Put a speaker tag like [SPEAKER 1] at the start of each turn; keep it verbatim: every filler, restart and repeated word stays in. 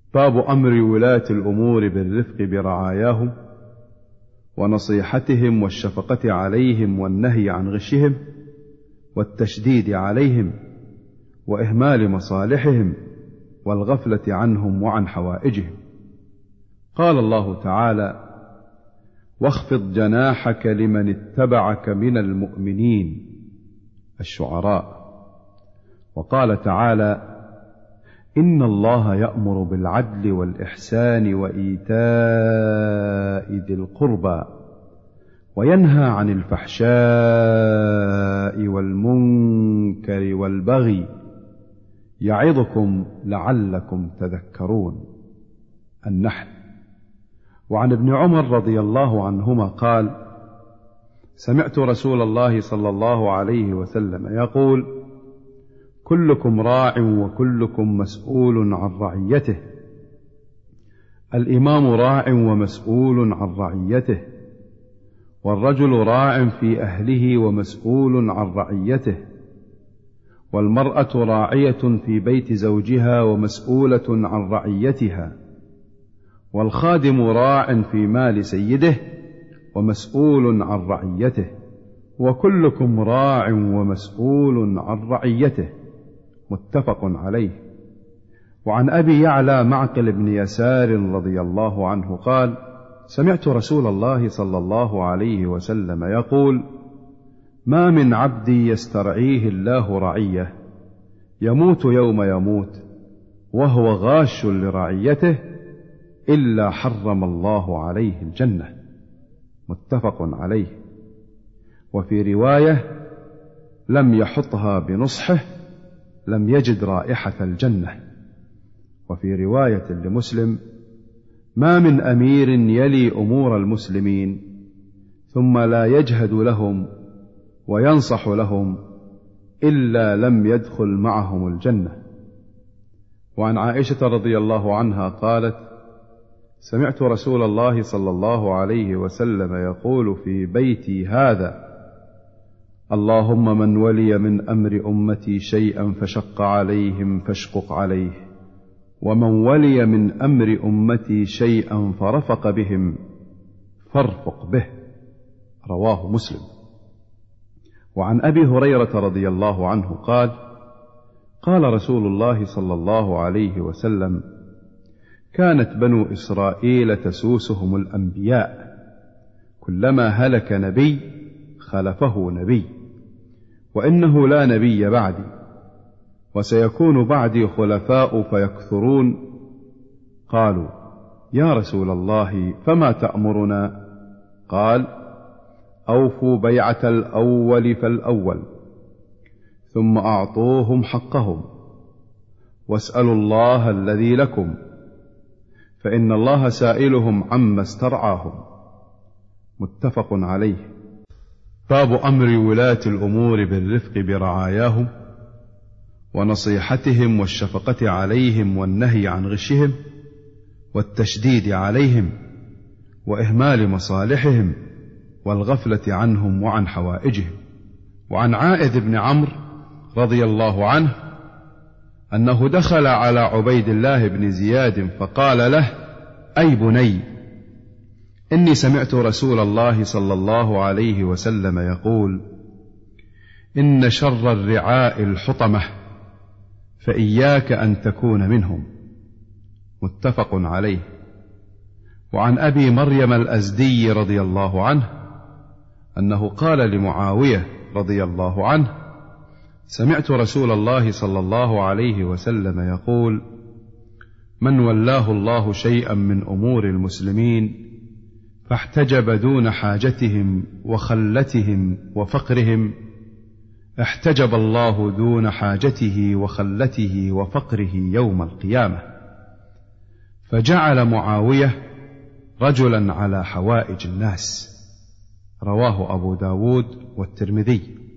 [SPEAKER 1] باب أمر ولاة الأمور بالرفق برعاياهم ونصيحتهم والشفقة عليهم والنهي عن غشهم والتشديد عليهم وإهمال مصالحهم والغفلة عنهم وعن حوائجهم. قال الله تعالى: واخفض جناحك لمن اتبعك من المؤمنين، الشعراء. وقال تعالى: إن الله يأمر بالعدل والإحسان وإيتاء ذي القربى وينهى عن الفحشاء والمنكر والبغي يعظكم لعلكم تذكرون، النحل. وعن ابن عمر رضي الله عنهما قال: سمعت رسول الله صلى الله عليه وسلم يقول: كلكم راع وكلكم مسؤول عن رعيته. الإمام راع ومسؤول عن رعيته، والرجل راع في أهله ومسؤول عن رعيته، والمرأة راعية في بيت زوجها ومسؤولة عن رعيتها، والخادم راع في مال سيده ومسؤول عن رعيته، وكلكم راع ومسؤول عن رعيته، متفق عليه. وعن أبي يعلى معقل بن يسار رضي الله عنه قال: سمعت رسول الله صلى الله عليه وسلم يقول: ما من عبد يسترعيه الله رعية يموت يوم يموت وهو غاش لرعيته إلا حرم الله عليه الجنة، متفق عليه. وفي رواية: لم يحطها بنصحه لم يجد رائحة الجنة. وفي رواية لمسلم: ما من أمير يلي أمور المسلمين ثم لا يجهد لهم وينصح لهم إلا لم يدخل معهم الجنة. وعن عائشة رضي الله عنها قالت: سمعت رسول الله صلى الله عليه وسلم يقول في بيتي هذا: اللهم من ولي من أمر أمتي شيئا فشق عليهم فاشقق عليه، ومن ولي من أمر أمتي شيئا فرفق بهم فارفق به، رواه مسلم. وعن أبي هريرة رضي الله عنه قال: قال رسول الله صلى الله عليه وسلم: كانت بنو إسرائيل تسوسهم الأنبياء، كلما هلك نبي خلفه نبي، وإنه لا نبي بعدي، وسيكون بعدي خلفاء فيكثرون. قالوا: يا رسول الله فما تأمرنا؟ قال: أوفوا بيعة الأول فالأول، ثم أعطوهم حقهم، واسألوا الله الذي لكم، فإن الله سائلهم عما استرعاهم، متفق عليه. باب أمر ولاة الأمور بالرفق برعاياهم ونصيحتهم والشفقة عليهم والنهي عن غشهم والتشديد عليهم وإهمال مصالحهم والغفلة عنهم وعن حوائجهم. وعن عائذ بن عمرو رضي الله عنه أنه دخل على عبيد الله بن زياد فقال له: أي بني، إني سمعت رسول الله صلى الله عليه وسلم يقول: إن شر الرعاء الحطمة، فإياك أن تكون منهم، متفق عليه. وعن أبي مريم الأزدي رضي الله عنه أنه قال لمعاوية رضي الله عنه: سمعت رسول الله صلى الله عليه وسلم يقول: من ولاه الله شيئا من أمور المسلمين فاحتجب دون حاجتهم وخلتهم وفقرهم، احتجب الله دون حاجته وخلته وفقره يوم القيامة. فجعل معاوية رجلا على حوائج الناس، رواه أبو داود والترمذي.